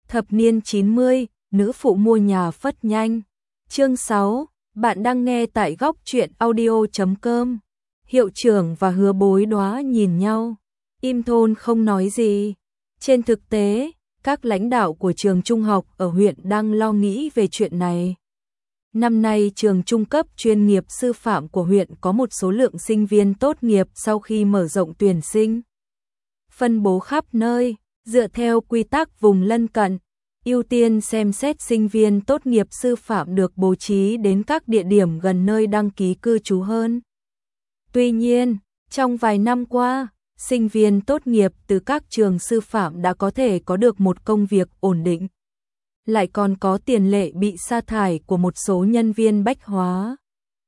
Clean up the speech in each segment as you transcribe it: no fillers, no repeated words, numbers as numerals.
Thập niên 90, nữ phụ mua nhà phất nhanh. Chương 6, bạn đang nghe tại góc truyện audio.com. Hiệu trưởng và Hứa Bối Đóa nhìn nhau, im thôn không nói gì. Trên thực tế, các lãnh đạo của trường trung học ở huyện đang lo nghĩ về chuyện này. Năm nay trường trung cấp chuyên nghiệp sư phạm của huyện có một số lượng sinh viên tốt nghiệp sau khi mở rộng tuyển sinh. Phân bố khắp nơi, dựa theo quy tắc vùng lân cận, ưu tiên xem xét sinh viên tốt nghiệp sư phạm được bố trí đến các địa điểm gần nơi đăng ký cư trú hơn. Tuy nhiên, trong vài năm qua, sinh viên tốt nghiệp từ các trường sư phạm đã có thể có được một công việc ổn định. Lại còn có tiền lệ bị sa thải của một số nhân viên bách hóa.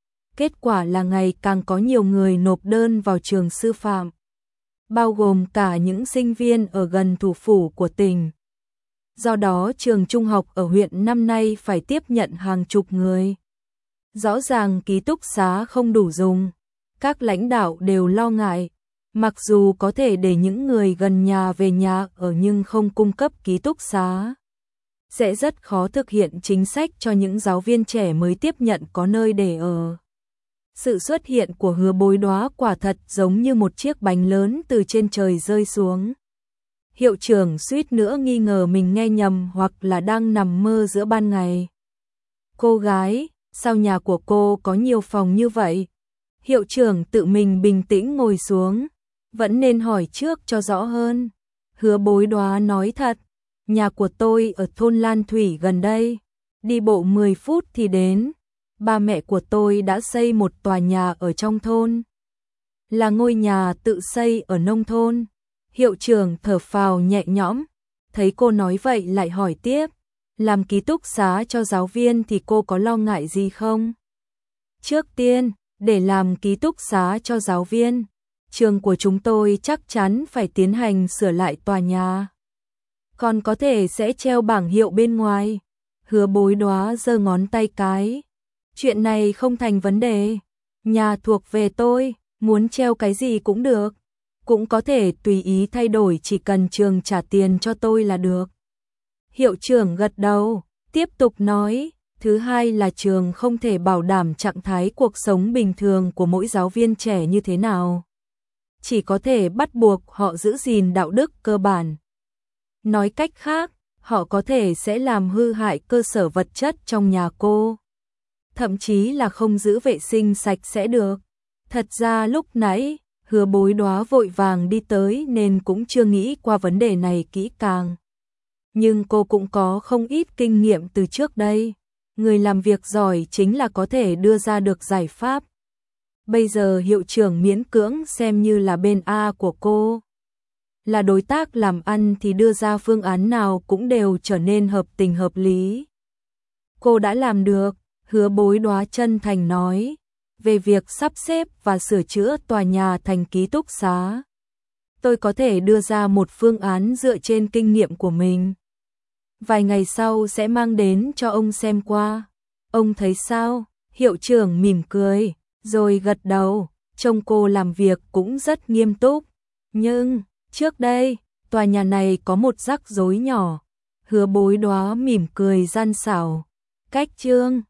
Kết quả là ngày càng có nhiều người nộp đơn vào trường sư phạm, bao gồm cả những sinh viên ở gần thủ phủ của tỉnh. Do đó trường trung học ở huyện năm nay phải tiếp nhận hàng chục người. Rõ ràng ký túc xá không đủ dùng. Các lãnh đạo đều lo ngại, mặc dù có thể để những người gần nhà về nhà ở nhưng không cung cấp ký túc xá, sẽ rất khó thực hiện chính sách cho những giáo viên trẻ mới tiếp nhận có nơi để ở. Sự xuất hiện của Hứa Bối Đóa quả thật giống như một chiếc bánh lớn từ trên trời rơi xuống. Hiệu trưởng suýt nữa nghi ngờ mình nghe nhầm hoặc là đang nằm mơ giữa ban ngày. Cô gái, sao nhà của cô có nhiều phòng như vậy? Hiệu trưởng tự mình bình tĩnh ngồi xuống, vẫn nên hỏi trước cho rõ hơn. Hứa Bối Đóa nói thật, nhà của tôi ở thôn Lan Thủy gần đây, đi bộ 10 phút thì đến. Ba mẹ của tôi đã xây một tòa nhà ở trong thôn, là ngôi nhà tự xây ở nông thôn. Hiệu trưởng thở phào nhẹ nhõm, thấy cô nói vậy lại hỏi tiếp, làm ký túc xá cho giáo viên thì cô có lo ngại gì không? Trước tiên, để làm ký túc xá cho giáo viên, trường của chúng tôi chắc chắn phải tiến hành sửa lại tòa nhà. Còn có thể sẽ treo bảng hiệu bên ngoài. Hứa Bối Đóa giơ ngón tay cái. Chuyện này không thành vấn đề. Nhà thuộc về tôi, muốn treo cái gì cũng được. Cũng có thể tùy ý thay đổi, chỉ cần trường trả tiền cho tôi là được. Hiệu trưởng gật đầu, tiếp tục nói, thứ hai là trường không thể bảo đảm trạng thái cuộc sống bình thường của mỗi giáo viên trẻ như thế nào. Chỉ có thể bắt buộc họ giữ gìn đạo đức cơ bản. Nói cách khác, họ có thể sẽ làm hư hại cơ sở vật chất trong nhà cô. Thậm chí là không giữ vệ sinh sạch sẽ được. Thật ra lúc nãy, Hứa Bối Đóa vội vàng đi tới nên cũng chưa nghĩ qua vấn đề này kỹ càng. Nhưng cô cũng có không ít kinh nghiệm từ trước đây. Người làm việc giỏi chính là có thể đưa ra được giải pháp. Bây giờ hiệu trưởng miễn cưỡng xem như là bên A của cô. Là đối tác làm ăn thì đưa ra phương án nào cũng đều trở nên hợp tình hợp lý. Cô đã làm được, Hứa Bối Đóa chân thành nói, về việc sắp xếp và sửa chữa tòa nhà thành ký túc xá. Tôi có thể đưa ra một phương án dựa trên kinh nghiệm của mình. Vài ngày sau sẽ mang đến cho ông xem qua. Ông thấy sao? Hiệu trưởng mỉm cười, rồi gật đầu, trông cô làm việc cũng rất nghiêm túc. Nhưng, trước đây, tòa nhà này có một rắc rối nhỏ. Hứa Bối Đóa mỉm cười gian xảo. Cách Trương